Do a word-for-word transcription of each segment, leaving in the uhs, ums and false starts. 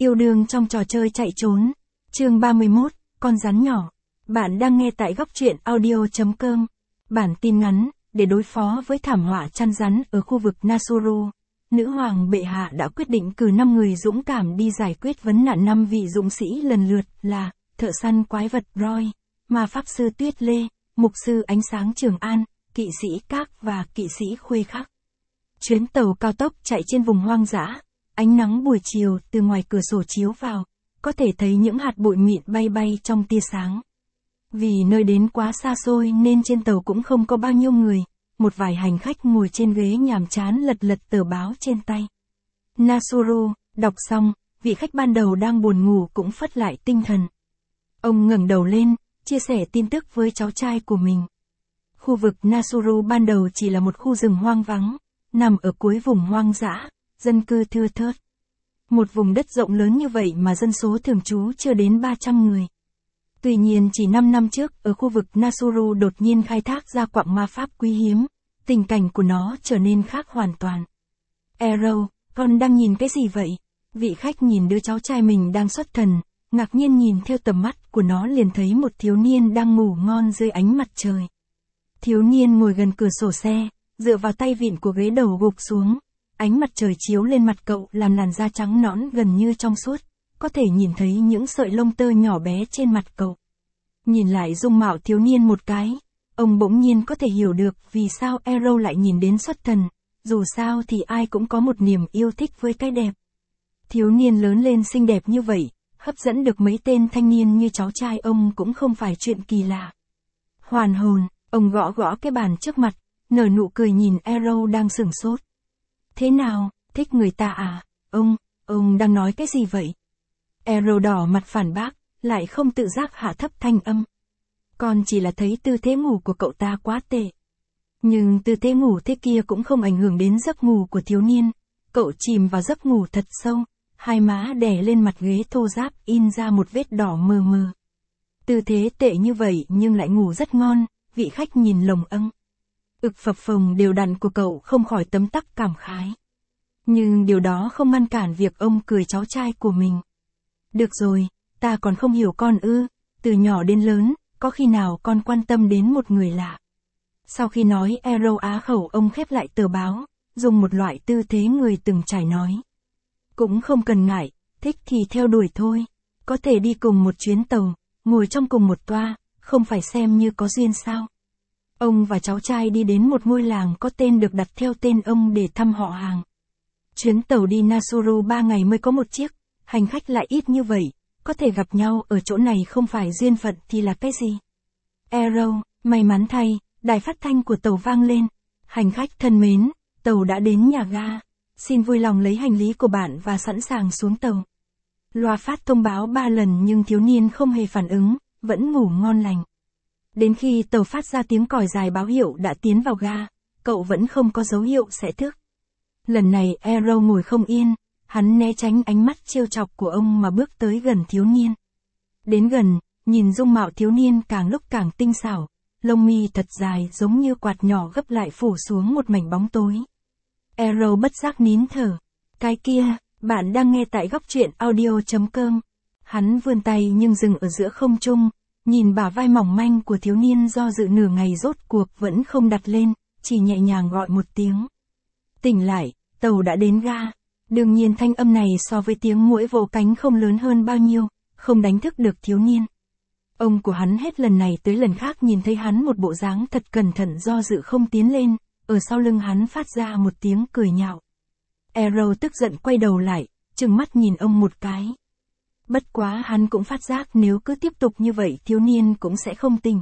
Yêu đương trong trò chơi chạy trốn. Chương ba mươi mốt, con rắn nhỏ. Bạn đang nghe tại góc truyện audio chấm com. Bản tin ngắn, để đối phó với thảm họa chăn rắn ở khu vực Nasuru, nữ hoàng bệ hạ đã quyết định cử năm người dũng cảm đi giải quyết vấn nạn. Năm vị dũng sĩ lần lượt là thợ săn quái vật Roy, ma pháp sư Tuyết Lê, mục sư ánh sáng Trường An, kỵ sĩ Các và kỵ sĩ Khuê Khắc. Chuyến tàu cao tốc chạy trên vùng hoang dã. Ánh nắng buổi chiều từ ngoài cửa sổ chiếu vào, có thể thấy những hạt bụi mịn bay bay trong tia sáng. Vì nơi đến quá xa xôi nên trên tàu cũng không có bao nhiêu người, một vài hành khách ngồi trên ghế nhàm chán lật lật tờ báo trên tay. Nasuru, đọc xong, vị khách ban đầu đang buồn ngủ cũng phất lại tinh thần. Ông ngẩng đầu lên, chia sẻ tin tức với cháu trai của mình. Khu vực Nasuru ban đầu chỉ là một khu rừng hoang vắng, nằm ở cuối vùng hoang dã, dân cư thưa thớt. Một vùng đất rộng lớn như vậy mà dân số thường trú chưa đến ba trăm người. Tuy nhiên chỉ năm năm trước, ở khu vực Nasuru đột nhiên khai thác ra quặng ma pháp quý hiếm, tình cảnh của nó trở nên khác hoàn toàn. Arrow, con đang nhìn cái gì vậy? Vị khách nhìn đứa cháu trai mình đang xuất thần, ngạc nhiên nhìn theo tầm mắt của nó liền thấy một thiếu niên đang ngủ ngon dưới ánh mặt trời. Thiếu niên ngồi gần cửa sổ xe, dựa vào tay vịn của ghế đầu gục xuống. Ánh mặt trời chiếu lên mặt cậu làm làn da trắng nõn gần như trong suốt, có thể nhìn thấy những sợi lông tơ nhỏ bé trên mặt cậu. Nhìn lại dung mạo thiếu niên một cái, ông bỗng nhiên có thể hiểu được vì sao Arrow lại nhìn đến xuất thần, dù sao thì ai cũng có một niềm yêu thích với cái đẹp. Thiếu niên lớn lên xinh đẹp như vậy, hấp dẫn được mấy tên thanh niên như cháu trai ông cũng không phải chuyện kỳ lạ. Hoàn hồn, ông gõ gõ cái bàn trước mặt, nở nụ cười nhìn Arrow đang sửng sốt. Thế nào, thích người ta à? Ông, ông đang nói cái gì vậy? Arrow đỏ mặt phản bác, lại không tự giác hạ thấp thanh âm. Con chỉ là thấy tư thế ngủ của cậu ta quá tệ. Nhưng tư thế ngủ thế kia cũng không ảnh hưởng đến giấc ngủ của thiếu niên. Cậu chìm vào giấc ngủ thật sâu, hai má đè lên mặt ghế thô ráp in ra một vết đỏ mờ mờ. Tư thế tệ như vậy nhưng lại ngủ rất ngon, vị khách nhìn lồng âng. Ực phập phồng đều đặn của cậu không khỏi tấm tắc cảm khái. Nhưng điều đó không ngăn cản việc ông cười cháu trai của mình. Được rồi, ta còn không hiểu con ư, từ nhỏ đến lớn, có khi nào con quan tâm đến một người lạ. Sau khi nói Arrow á khẩu, ông khép lại tờ báo, dùng một loại tư thế người từng trải nói. Cũng không cần ngại, thích thì theo đuổi thôi, có thể đi cùng một chuyến tàu, ngồi trong cùng một toa, không phải xem như có duyên sao. Ông và cháu trai đi đến một ngôi làng có tên được đặt theo tên ông để thăm họ hàng. Chuyến tàu đi Nasuru ba ngày mới có một chiếc, hành khách lại ít như vậy, có thể gặp nhau ở chỗ này không phải duyên phận thì là cái gì? Arrow, may mắn thay, đài phát thanh của tàu vang lên. Hành khách thân mến, tàu đã đến nhà ga. Xin vui lòng lấy hành lý của bạn và sẵn sàng xuống tàu. Loa phát thông báo ba lần nhưng thiếu niên không hề phản ứng, vẫn ngủ ngon lành. Đến khi tàu phát ra tiếng còi dài báo hiệu đã tiến vào ga, cậu vẫn không có dấu hiệu sẽ thức. Lần này Arrow ngồi không yên, hắn né tránh ánh mắt trêu chọc của ông mà bước tới gần thiếu niên. Đến gần, nhìn dung mạo thiếu niên càng lúc càng tinh xảo, lông mi thật dài giống như quạt nhỏ gấp lại phủ xuống một mảnh bóng tối. Arrow bất giác nín thở. Cái kia, bạn đang nghe tại góc truyện audio chấm com. Hắn vươn tay nhưng dừng ở giữa không trung, nhìn bả vai mỏng manh của thiếu niên do dự nửa ngày rốt cuộc vẫn không đặt lên, chỉ nhẹ nhàng gọi một tiếng. Tỉnh lại, tàu đã đến ga. Đương nhiên thanh âm này so với tiếng muỗi vỗ cánh không lớn hơn bao nhiêu, không đánh thức được thiếu niên. Ông của hắn hết lần này tới lần khác nhìn thấy hắn một bộ dáng thật cẩn thận do dự không tiến lên, ở sau lưng hắn phát ra một tiếng cười nhạo. Arrow tức giận quay đầu lại, trừng mắt nhìn ông một cái. Bất quá hắn cũng phát giác nếu cứ tiếp tục như vậy thiếu niên cũng sẽ không tỉnh.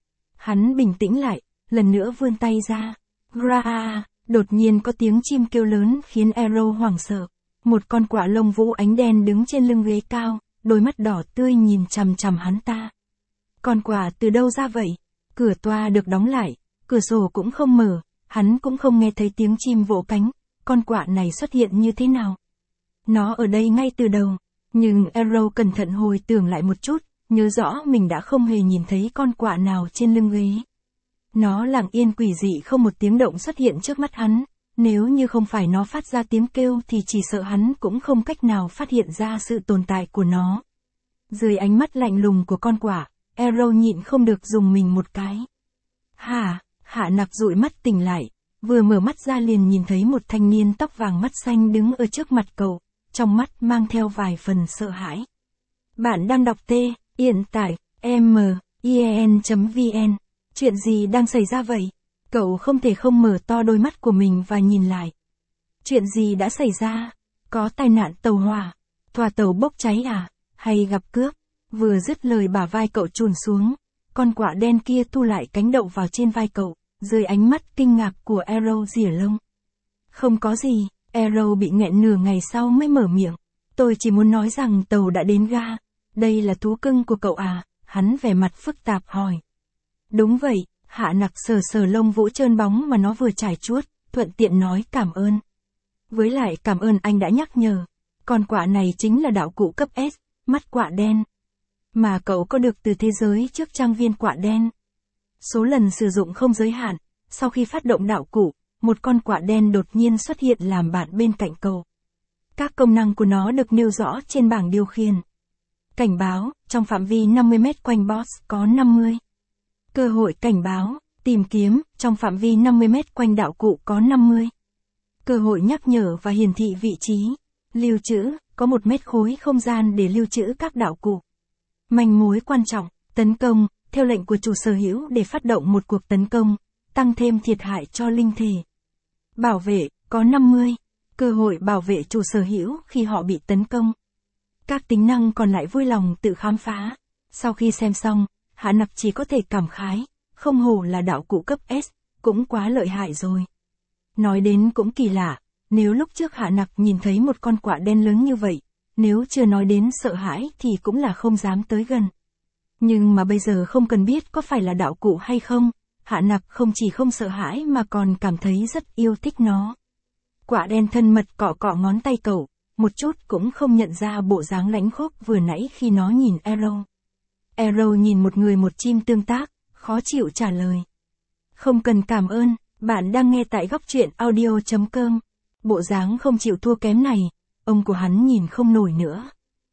Hắn bình tĩnh lại, lần nữa vươn tay ra. Gra! Đột nhiên có tiếng chim kêu lớn khiến Arrow hoảng sợ. Một con quạ lông vũ ánh đen đứng trên lưng ghế cao, đôi mắt đỏ tươi nhìn chằm chằm hắn ta. Con quạ từ đâu ra vậy? Cửa toa được đóng lại, cửa sổ cũng không mở, hắn cũng không nghe thấy tiếng chim vỗ cánh. Con quạ này xuất hiện như thế nào? Nó ở đây ngay từ đầu. Nhưng Arrow cẩn thận hồi tưởng lại một chút, nhớ rõ mình đã không hề nhìn thấy con quạ nào trên lưng ghế. Nó lặng yên quỷ dị không một tiếng động xuất hiện trước mắt hắn, nếu như không phải nó phát ra tiếng kêu thì chỉ sợ hắn cũng không cách nào phát hiện ra sự tồn tại của nó. Dưới ánh mắt lạnh lùng của con quạ, Arrow nhịn không được dùng mình một cái. Hả, Hạ Nặc dụi mắt tỉnh lại, vừa mở mắt ra liền nhìn thấy một thanh niên tóc vàng mắt xanh đứng ở trước mặt cậu, trong mắt mang theo vài phần sợ hãi. Bạn đang đọc T, hiện tại, M, I E N chấm V N. Chuyện gì đang xảy ra vậy? Cậu không thể không mở to đôi mắt của mình và nhìn lại. Chuyện gì đã xảy ra? Có tai nạn tàu hỏa? Tòa tàu bốc cháy à? Hay gặp cướp? Vừa dứt lời bả vai cậu chùn xuống. Con quạ đen kia thu lại cánh đậu vào trên vai cậu, dưới ánh mắt kinh ngạc của Arrow rỉa lông. Không có gì, Arrow bị nghẹn nửa ngày sau mới mở miệng. Tôi chỉ muốn nói rằng tàu đã đến ga. Đây là thú cưng của cậu à? Hắn vẻ mặt phức tạp hỏi. Đúng vậy, Hạ Nặc sờ sờ lông vũ trơn bóng mà nó vừa trải chuốt, thuận tiện nói cảm ơn. Với lại cảm ơn anh đã nhắc nhở. Con quạ này chính là đạo cụ cấp S, mắt quạ đen. Mà cậu có được từ thế giới trước trang viên quạ đen. Số lần sử dụng không giới hạn, sau khi phát động đạo cụ, một con quạ đen đột nhiên xuất hiện làm bạn bên cạnh cậu. Các công năng của nó được nêu rõ trên bảng điều khiển. Cảnh báo, trong phạm vi năm mươi mét quanh boss có năm mươi. Cơ hội cảnh báo, tìm kiếm, trong phạm vi năm mươi mét quanh đạo cụ có năm mươi. Cơ hội nhắc nhở và hiển thị vị trí. Lưu trữ, có một mét khối không gian để lưu trữ các đạo cụ. Manh mối quan trọng, tấn công, theo lệnh của chủ sở hữu để phát động một cuộc tấn công, tăng thêm thiệt hại cho linh thể. Bảo vệ, có năm mươi. Cơ hội bảo vệ chủ sở hữu khi họ bị tấn công. Các tính năng còn lại vui lòng tự khám phá. Sau khi xem xong, Hạ Nặc chỉ có thể cảm khái, không hổ là đạo cụ cấp S, cũng quá lợi hại rồi. Nói đến cũng kỳ lạ, nếu lúc trước Hạ Nặc nhìn thấy một con quạ đen lớn như vậy, nếu chưa nói đến sợ hãi thì cũng là không dám tới gần. Nhưng mà bây giờ không cần biết có phải là đạo cụ hay không, Hạ Nặc không chỉ không sợ hãi mà còn cảm thấy rất yêu thích nó. Quạ đen thân mật cọ cọ ngón tay cậu, một chút cũng không nhận ra bộ dáng lãnh khốc vừa nãy khi nó nhìn Arrow. Arrow nhìn một người một chim tương tác, khó chịu trả lời. Không cần cảm ơn, bạn đang nghe tại góc truyện audio chấm com. Bộ dáng không chịu thua kém này, ông của hắn nhìn không nổi nữa.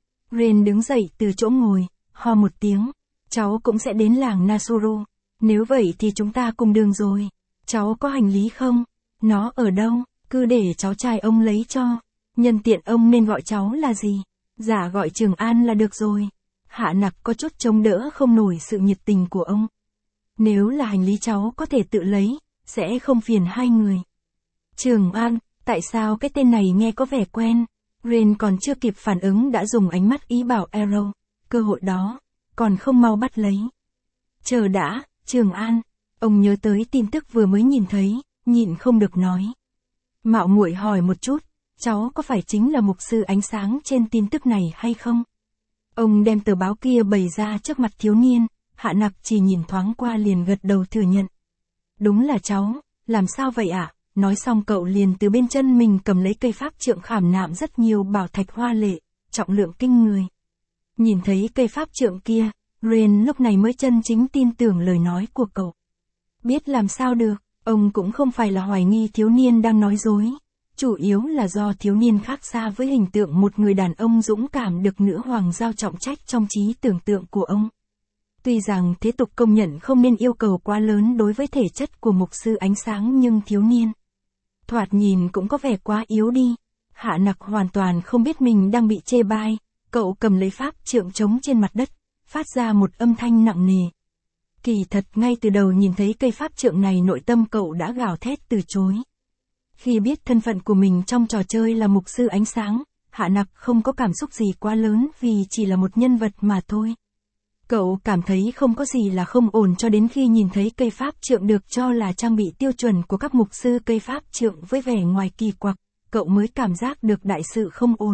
Ren đứng dậy từ chỗ ngồi, ho một tiếng. Cháu cũng sẽ đến làng Nasuru. Nếu vậy thì chúng ta cùng đường rồi. Cháu có hành lý không? Nó ở đâu? Cứ để cháu trai ông lấy cho. Nhân tiện ông nên gọi cháu là gì? Dạ gọi Trường An là được rồi. Hạ Nặc có chút chống đỡ không nổi sự nhiệt tình của ông. Nếu là hành lý cháu có thể tự lấy, sẽ không phiền hai người. Trường An, tại sao cái tên này nghe có vẻ quen? Ren còn chưa kịp phản ứng đã dùng ánh mắt ý bảo Arrow, cơ hội đó, còn không mau bắt lấy. Chờ đã, Trường An, ông nhớ tới tin tức vừa mới nhìn thấy, nhịn không được nói. Mạo muội hỏi một chút, cháu có phải chính là mục sư ánh sáng trên tin tức này hay không? Ông đem tờ báo kia bày ra trước mặt thiếu niên, Hạ Nặc chỉ nhìn thoáng qua liền gật đầu thừa nhận. Đúng là cháu, làm sao vậy ạ? À? Nói xong cậu liền từ bên chân mình cầm lấy cây pháp trượng khảm nạm rất nhiều bảo thạch hoa lệ, trọng lượng kinh người. Nhìn thấy cây pháp trượng kia, Ren lúc này mới chân chính tin tưởng lời nói của cậu. Biết làm sao được, ông cũng không phải là hoài nghi thiếu niên đang nói dối. Chủ yếu là do thiếu niên khác xa với hình tượng một người đàn ông dũng cảm được nữ hoàng giao trọng trách trong trí tưởng tượng của ông. Tuy rằng thế tục công nhận không nên yêu cầu quá lớn đối với thể chất của mục sư ánh sáng nhưng thiếu niên thoạt nhìn cũng có vẻ quá yếu đi. Hạ Nặc hoàn toàn không biết mình đang bị chê bai, cậu cầm lấy pháp trượng trống trên mặt đất, phát ra một âm thanh nặng nề. Kỳ thật ngay từ đầu nhìn thấy cây pháp trượng này nội tâm cậu đã gào thét từ chối. Khi biết thân phận của mình trong trò chơi là mục sư ánh sáng, Hạ Nặc không có cảm xúc gì quá lớn vì chỉ là một nhân vật mà thôi. Cậu cảm thấy không có gì là không ổn cho đến khi nhìn thấy cây pháp trượng được cho là trang bị tiêu chuẩn của các mục sư cây pháp trượng với vẻ ngoài kỳ quặc, cậu mới cảm giác được đại sự không ổn.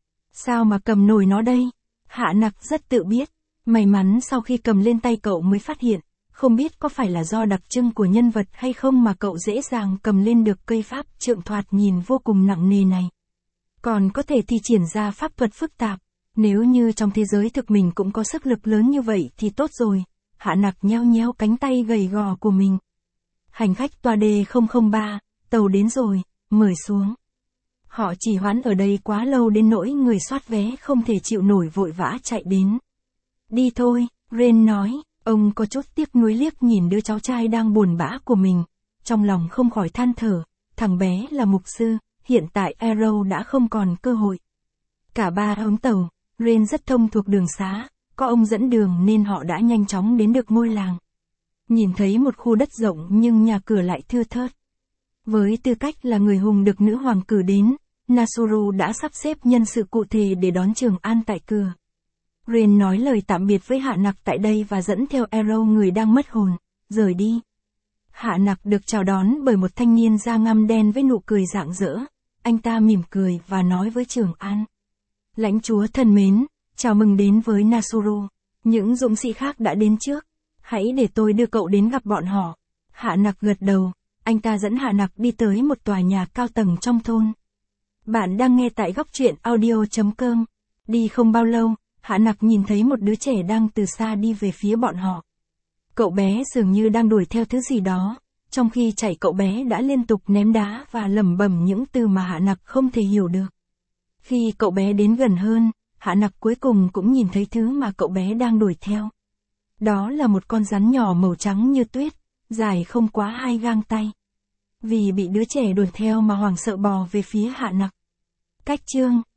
Sao mà cầm nổi nó đây? Hạ Nặc rất tự biết, may mắn sau khi cầm lên tay cậu mới phát hiện, không biết có phải là do đặc trưng của nhân vật hay không mà cậu dễ dàng cầm lên được cây pháp trượng thoạt nhìn vô cùng nặng nề này. Còn có thể thi triển ra pháp thuật phức tạp. Nếu như trong thế giới thực mình cũng có sức lực lớn như vậy thì tốt rồi. Hạ Nặc nheo nheo cánh tay gầy gò của mình. Hành khách toa D không không ba, tàu đến rồi, mời xuống. Họ trì hoãn ở đây quá lâu đến nỗi người soát vé không thể chịu nổi vội vã chạy đến. Đi thôi, Ren nói, ông có chút tiếc nuối liếc nhìn đứa cháu trai đang buồn bã của mình, trong lòng không khỏi than thở, thằng bé là mục sư, hiện tại Arrow đã không còn cơ hội. Cả ba ống tàu, Ren rất thông thuộc đường xá, có ông dẫn đường nên họ đã nhanh chóng đến được ngôi làng. Nhìn thấy một khu đất rộng nhưng nhà cửa lại thưa thớt. Với tư cách là người hùng được nữ hoàng cử đến, Nasuru đã sắp xếp nhân sự cụ thể để đón Trường An tại cửa. Ren nói lời tạm biệt với Hạ Nặc tại đây và dẫn theo Arrow người đang mất hồn, rời đi. Hạ Nặc được chào đón bởi một thanh niên da ngăm đen với nụ cười rạng rỡ. Anh ta mỉm cười và nói với Trường An. Lãnh chúa thân mến, chào mừng đến với Nasuru. Những dũng sĩ khác đã đến trước. Hãy để tôi đưa cậu đến gặp bọn họ. Hạ Nặc gật đầu. Anh ta dẫn Hạ Nặc đi tới một tòa nhà cao tầng trong thôn. Bạn đang nghe tại góc truyện audio chấm com. Đi không bao lâu, Hạ Nặc nhìn thấy một đứa trẻ đang từ xa đi về phía bọn họ. Cậu bé dường như đang đuổi theo thứ gì đó, trong khi chạy cậu bé đã liên tục ném đá và lẩm bẩm những từ mà Hạ Nặc không thể hiểu được. Khi cậu bé đến gần hơn, Hạ Nặc cuối cùng cũng nhìn thấy thứ mà cậu bé đang đuổi theo. Đó là một con rắn nhỏ màu trắng như tuyết, dài không quá hai gang tay. Vì bị đứa trẻ đuổi theo mà hoảng sợ bò về phía Hạ Nặc. Cách chương